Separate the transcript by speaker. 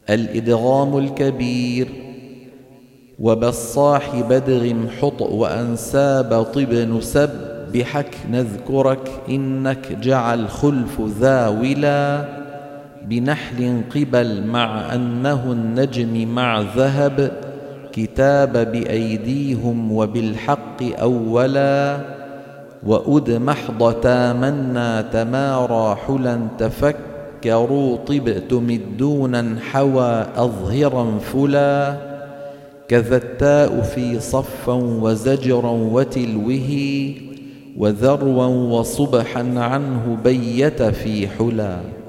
Speaker 1: الإدغام الكبير. وبالصاح بدغ حط وأنساب طب نسب بحك نذكرك إنك جعل خلف ذاولا بنحل قبل مع أنه النجم مع ذهب كتاب بأيديهم وبالحق أولا وأد محض تامنا تمارى حلا تفكروا طب تمدونا حوى أظهرا فلا كذا التاء في صفا وزجرا وتلوه وذروا وصبحا عنه بيت في حلا.